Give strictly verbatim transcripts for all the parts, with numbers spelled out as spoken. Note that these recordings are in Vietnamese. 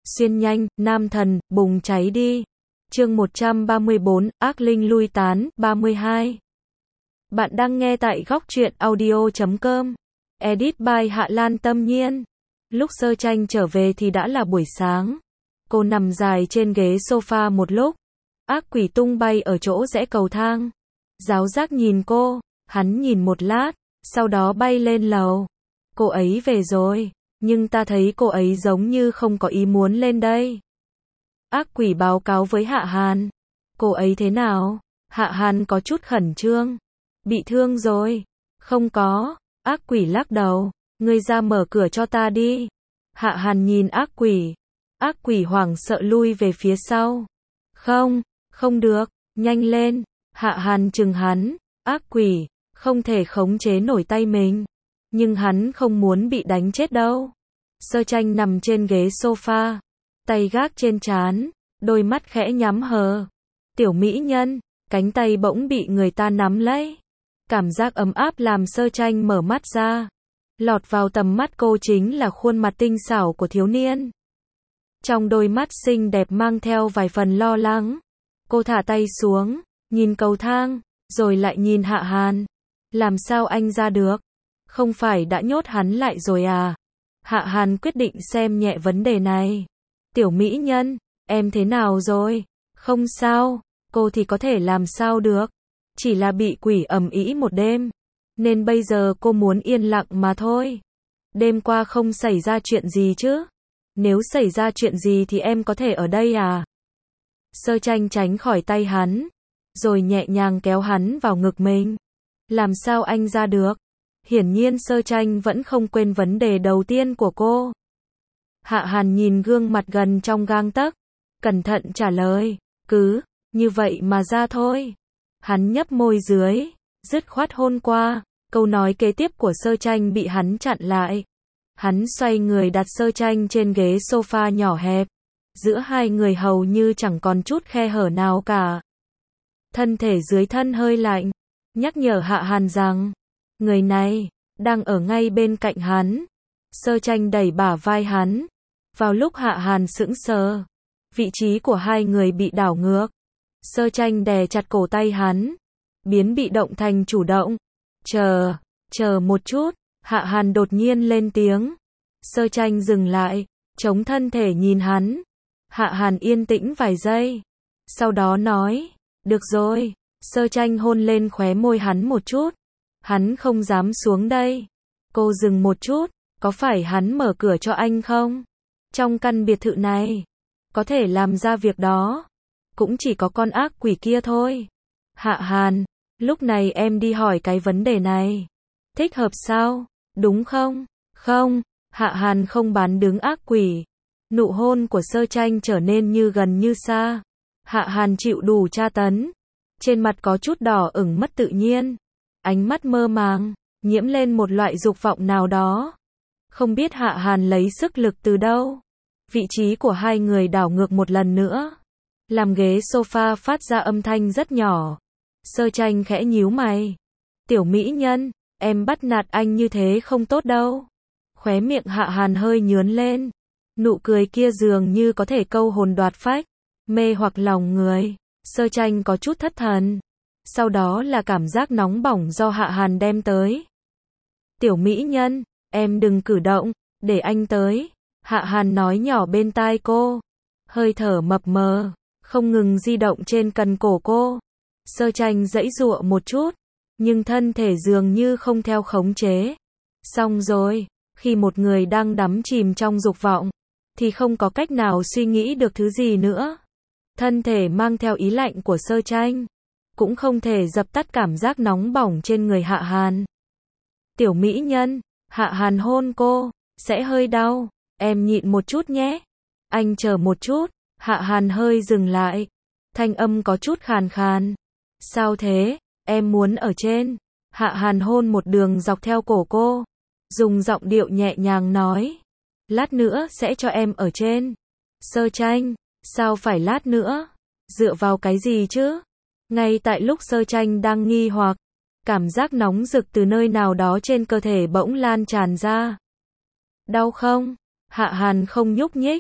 Xuyên nhanh, nam thần, bùng cháy đi. Chương một trăm ba mươi bốn, ác linh lui tán, ba mươi hai. Bạn đang nghe tại góc truyện audio chấm com. Edit by Hạ Lan Tâm Nhiên. Lúc Sơ Tranh trở về thì đã là buổi sáng. Cô nằm dài trên ghế sofa một lúc. Ác quỷ tung bay ở chỗ rẽ cầu thang. Giáo giác nhìn cô, hắn nhìn một lát, sau đó bay lên lầu. Cô ấy về rồi, nhưng ta thấy cô ấy giống như không có ý muốn lên đây. Ác quỷ báo cáo với Hạ Hàn. Cô ấy thế nào? Hạ Hàn có chút khẩn trương. Bị thương rồi. Không có. Ác quỷ lắc đầu. Ngươi ra mở cửa cho ta đi. Hạ Hàn nhìn ác quỷ. Ác quỷ hoảng sợ lui về phía sau. Không, không được, nhanh lên. Hạ Hàn trừng hắn. Ác quỷ, không thể khống chế nổi tay mình. Nhưng hắn không muốn bị đánh chết đâu. Sơ Tranh nằm trên ghế sofa. Tay gác trên trán, đôi mắt khẽ nhắm hờ. Tiểu mỹ nhân, cánh tay bỗng bị người ta nắm lấy. Cảm giác ấm áp làm Sơ Tranh mở mắt ra. Lọt vào tầm mắt cô chính là khuôn mặt tinh xảo của thiếu niên. Trong đôi mắt xinh đẹp mang theo vài phần lo lắng. Cô thả tay xuống, nhìn cầu thang, rồi lại nhìn Hạ Hàn. Làm sao anh ra được? Không phải đã nhốt hắn lại rồi à? Hạ Hàn quyết định xem nhẹ vấn đề này. Tiểu mỹ nhân, em thế nào rồi? Không sao, cô thì có thể làm sao được. Chỉ là bị quỷ ầm ĩ một đêm. Nên bây giờ cô muốn yên lặng mà thôi. Đêm qua không xảy ra chuyện gì chứ? Nếu xảy ra chuyện gì thì em có thể ở đây à? Sơ Tranh tránh khỏi tay hắn. Rồi nhẹ nhàng kéo hắn vào ngực mình. Làm sao anh ra được? Hiển nhiên Sơ Tranh vẫn không quên vấn đề đầu tiên của cô. Hạ Hàn nhìn gương mặt gần trong gang tấc, cẩn thận trả lời, cứ, như vậy mà ra thôi. Hắn nhấp môi dưới, dứt khoát hôn qua, câu nói kế tiếp của Sơ Tranh bị hắn chặn lại. Hắn xoay người đặt Sơ Tranh trên ghế sofa nhỏ hẹp, giữa hai người hầu như chẳng còn chút khe hở nào cả. Thân thể dưới thân hơi lạnh, nhắc nhở Hạ Hàn rằng, người này, đang ở ngay bên cạnh hắn. Sơ Tranh đẩy bả vai hắn. Vào lúc Hạ Hàn sững sờ, vị trí của hai người bị đảo ngược. Sơ Tranh đè chặt cổ tay hắn, biến bị động thành chủ động. Chờ, chờ một chút, Hạ Hàn đột nhiên lên tiếng. Sơ Tranh dừng lại, chống thân thể nhìn hắn. Hạ Hàn yên tĩnh vài giây, sau đó nói, được rồi. Sơ Tranh hôn lên khóe môi hắn một chút. Hắn không dám xuống đây. Cô dừng một chút, có phải hắn mở cửa cho anh không? Trong căn biệt thự này, có thể làm ra việc đó, cũng chỉ có con ác quỷ kia thôi. Hạ Hàn, lúc này em đi hỏi cái vấn đề này. Thích hợp sao? Đúng không? Không, Hạ Hàn không bán đứng ác quỷ. Nụ hôn của Sơ Tranh trở nên như gần như xa. Hạ Hàn chịu đủ tra tấn. Trên mặt có chút đỏ ửng mất tự nhiên. Ánh mắt mơ màng, nhiễm lên một loại dục vọng nào đó. Không biết Hạ Hàn lấy sức lực từ đâu. Vị trí của hai người đảo ngược một lần nữa. Làm ghế sofa phát ra âm thanh rất nhỏ. Sơ Tranh khẽ nhíu mày. Tiểu mỹ nhân, em bắt nạt anh như thế không tốt đâu. Khóe miệng Hạ Hàn hơi nhướn lên. Nụ cười kia dường như có thể câu hồn đoạt phách, mê hoặc lòng người. Sơ Tranh có chút thất thần. Sau đó là cảm giác nóng bỏng do Hạ Hàn đem tới. Tiểu mỹ nhân, em đừng cử động, để anh tới. Hạ Hàn nói nhỏ bên tai cô. Hơi thở mập mờ, không ngừng di động trên cần cổ cô. Sơ Tranh giãy giụa một chút, nhưng thân thể dường như không theo khống chế. Xong rồi, khi một người đang đắm chìm trong dục vọng, thì không có cách nào suy nghĩ được thứ gì nữa. Thân thể mang theo ý lạnh của Sơ Tranh, cũng không thể dập tắt cảm giác nóng bỏng trên người Hạ Hàn. Tiểu mỹ nhân, Hạ Hàn hôn cô, sẽ hơi đau, em nhịn một chút nhé. Anh chờ một chút, Hạ Hàn hơi dừng lại. Thanh âm có chút khàn khàn. Sao thế, em muốn ở trên. Hạ Hàn hôn một đường dọc theo cổ cô. Dùng giọng điệu nhẹ nhàng nói. Lát nữa sẽ cho em ở trên. Sơ Tranh, sao phải lát nữa? Dựa vào cái gì chứ? Ngay tại lúc Sơ Tranh đang nghi hoặc, cảm giác nóng rực từ nơi nào đó trên cơ thể bỗng lan tràn ra. Đau không? Hạ Hàn không nhúc nhích.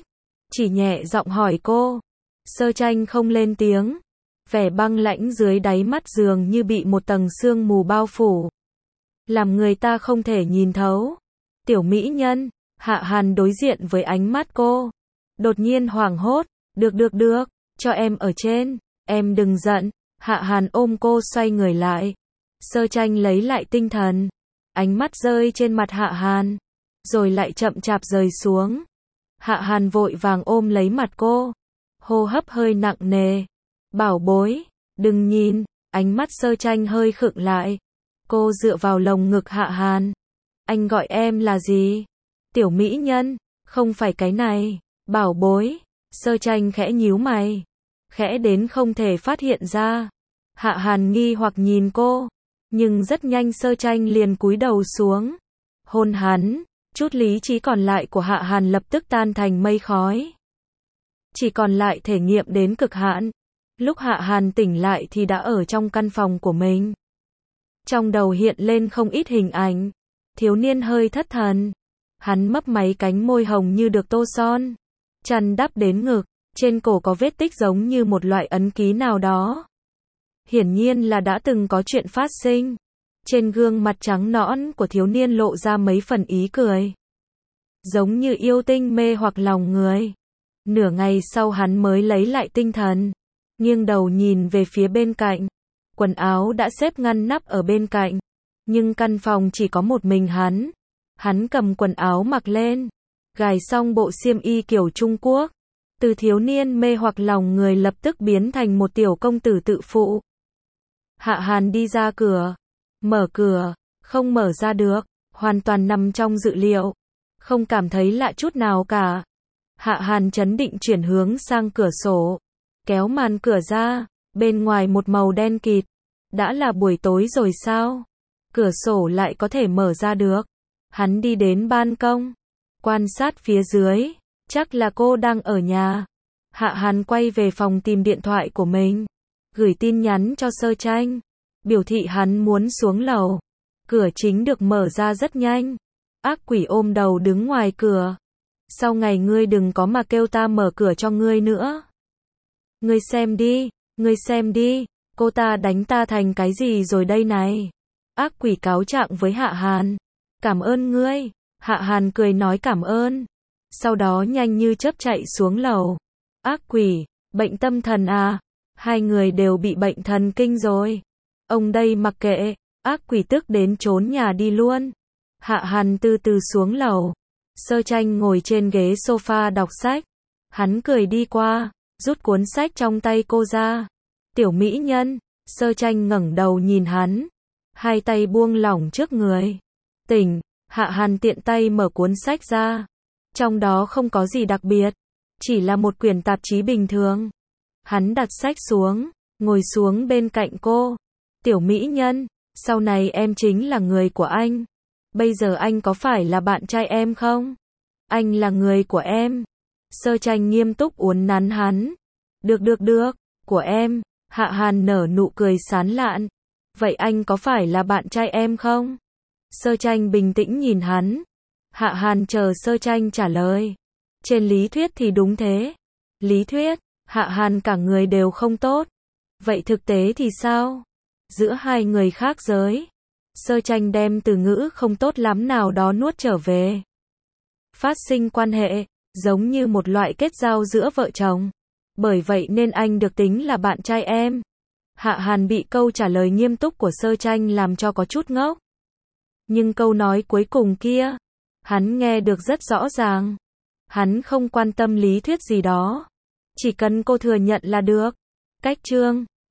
chỉ nhẹ giọng hỏi cô. Sơ Tranh không lên tiếng. Vẻ băng lãnh dưới đáy mắt dường như bị một tầng sương mù bao phủ, làm người ta không thể nhìn thấu. Tiểu mỹ nhân, Hạ Hàn đối diện với ánh mắt cô. Đột nhiên hoảng hốt, được được được, cho em ở trên, em đừng giận. Hạ Hàn ôm cô xoay người lại. Sơ Tranh lấy lại tinh thần, ánh mắt rơi trên mặt Hạ Hàn, rồi lại chậm chạp rời xuống. Hạ Hàn vội vàng ôm lấy mặt cô, hô hấp hơi nặng nề. Bảo bối, đừng nhìn. Ánh mắt Sơ Tranh hơi khựng lại. Cô dựa vào lồng ngực Hạ Hàn. Anh gọi em là gì? Tiểu mỹ nhân, không phải cái này. Bảo bối. Sơ Tranh khẽ nhíu mày, khẽ đến không thể phát hiện ra. Hạ Hàn nghi hoặc nhìn cô, nhưng rất nhanh Sơ Tranh liền cúi đầu xuống, hôn hắn. Chút lý trí còn lại của Hạ Hàn lập tức tan thành mây khói, chỉ còn lại thể nghiệm đến cực hạn. Lúc Hạ Hàn tỉnh lại thì đã ở trong căn phòng của mình. Trong đầu hiện lên không ít hình ảnh. Thiếu niên hơi thất thần. Hắn mấp máy cánh môi hồng như được tô son, chăn đắp đến ngực, trên cổ có vết tích giống như một loại ấn ký nào đó. Hiển nhiên là đã từng có chuyện phát sinh. Trên gương mặt trắng nõn của thiếu niên lộ ra mấy phần ý cười, giống như yêu tinh mê hoặc lòng người. Nửa ngày sau hắn mới lấy lại tinh thần, nghiêng đầu nhìn về phía bên cạnh. Quần áo đã xếp ngăn nắp ở bên cạnh, nhưng căn phòng chỉ có một mình hắn. Hắn cầm quần áo mặc lên, gài xong bộ xiêm y kiểu Trung Quốc. Từ thiếu niên mê hoặc lòng người lập tức biến thành một tiểu công tử tự phụ. Hạ Hàn đi ra cửa, mở cửa, không mở ra được, hoàn toàn nằm trong dự liệu, không cảm thấy lạ chút nào cả. Hạ Hàn chấn định chuyển hướng sang cửa sổ, kéo màn cửa ra, bên ngoài một màu đen kịt. Đã là buổi tối rồi sao? Cửa sổ lại có thể mở ra được. Hắn đi đến ban công, quan sát phía dưới, chắc là cô đang ở nhà. Hạ Hàn quay về phòng tìm điện thoại của mình, gửi tin nhắn cho Sơ Tranh, biểu thị hắn muốn xuống lầu. Cửa chính được mở ra rất nhanh. Ác quỷ ôm đầu đứng ngoài cửa. Sau ngày ngươi đừng có mà kêu ta mở cửa cho ngươi nữa. Ngươi xem đi, ngươi xem đi, cô ta đánh ta thành cái gì rồi đây này. Ác quỷ cáo trạng với Hạ Hàn. Cảm ơn ngươi. Hạ Hàn cười nói cảm ơn, sau đó nhanh như chớp chạy xuống lầu. Ác quỷ, bệnh tâm thần à? Hai người đều bị bệnh thần kinh rồi. Ông đây mặc kệ. Ác quỷ tức đến trốn nhà đi luôn. Hạ Hàn từ từ xuống lầu. Sơ Tranh ngồi trên ghế sofa đọc sách. Hắn cười đi qua, rút cuốn sách trong tay cô ra. Tiểu mỹ nhân. Sơ Tranh ngẩng đầu nhìn hắn, hai tay buông lỏng trước người. Tỉnh. Hạ Hàn tiện tay mở cuốn sách ra. Trong đó không có gì đặc biệt, chỉ là một quyển tạp chí bình thường. Hắn đặt sách xuống, ngồi xuống bên cạnh cô. Tiểu mỹ nhân, sau này em chính là người của anh. Bây giờ anh có phải là bạn trai em không? Anh là người của em. Sơ Tranh nghiêm túc uốn nắn hắn. Được được được, của em. Hạ Hàn nở nụ cười sán lạn. Vậy anh có phải là bạn trai em không? Sơ Tranh bình tĩnh nhìn hắn. Hạ Hàn chờ Sơ Tranh trả lời. Trên lý thuyết thì đúng thế. Lý thuyết, Hạ Hàn cả người đều không tốt. Vậy thực tế thì sao? Giữa hai người khác giới. Sơ Tranh đem từ ngữ không tốt lắm nào đó nuốt trở về. Phát sinh quan hệ, giống như một loại kết giao giữa vợ chồng. Bởi vậy nên anh được tính là bạn trai em. Hạ Hàn bị câu trả lời nghiêm túc của Sơ Tranh làm cho có chút ngốc. Nhưng câu nói cuối cùng kia, hắn nghe được rất rõ ràng. Hắn không quan tâm lý thuyết gì đó, chỉ cần cô thừa nhận là được. Cách chương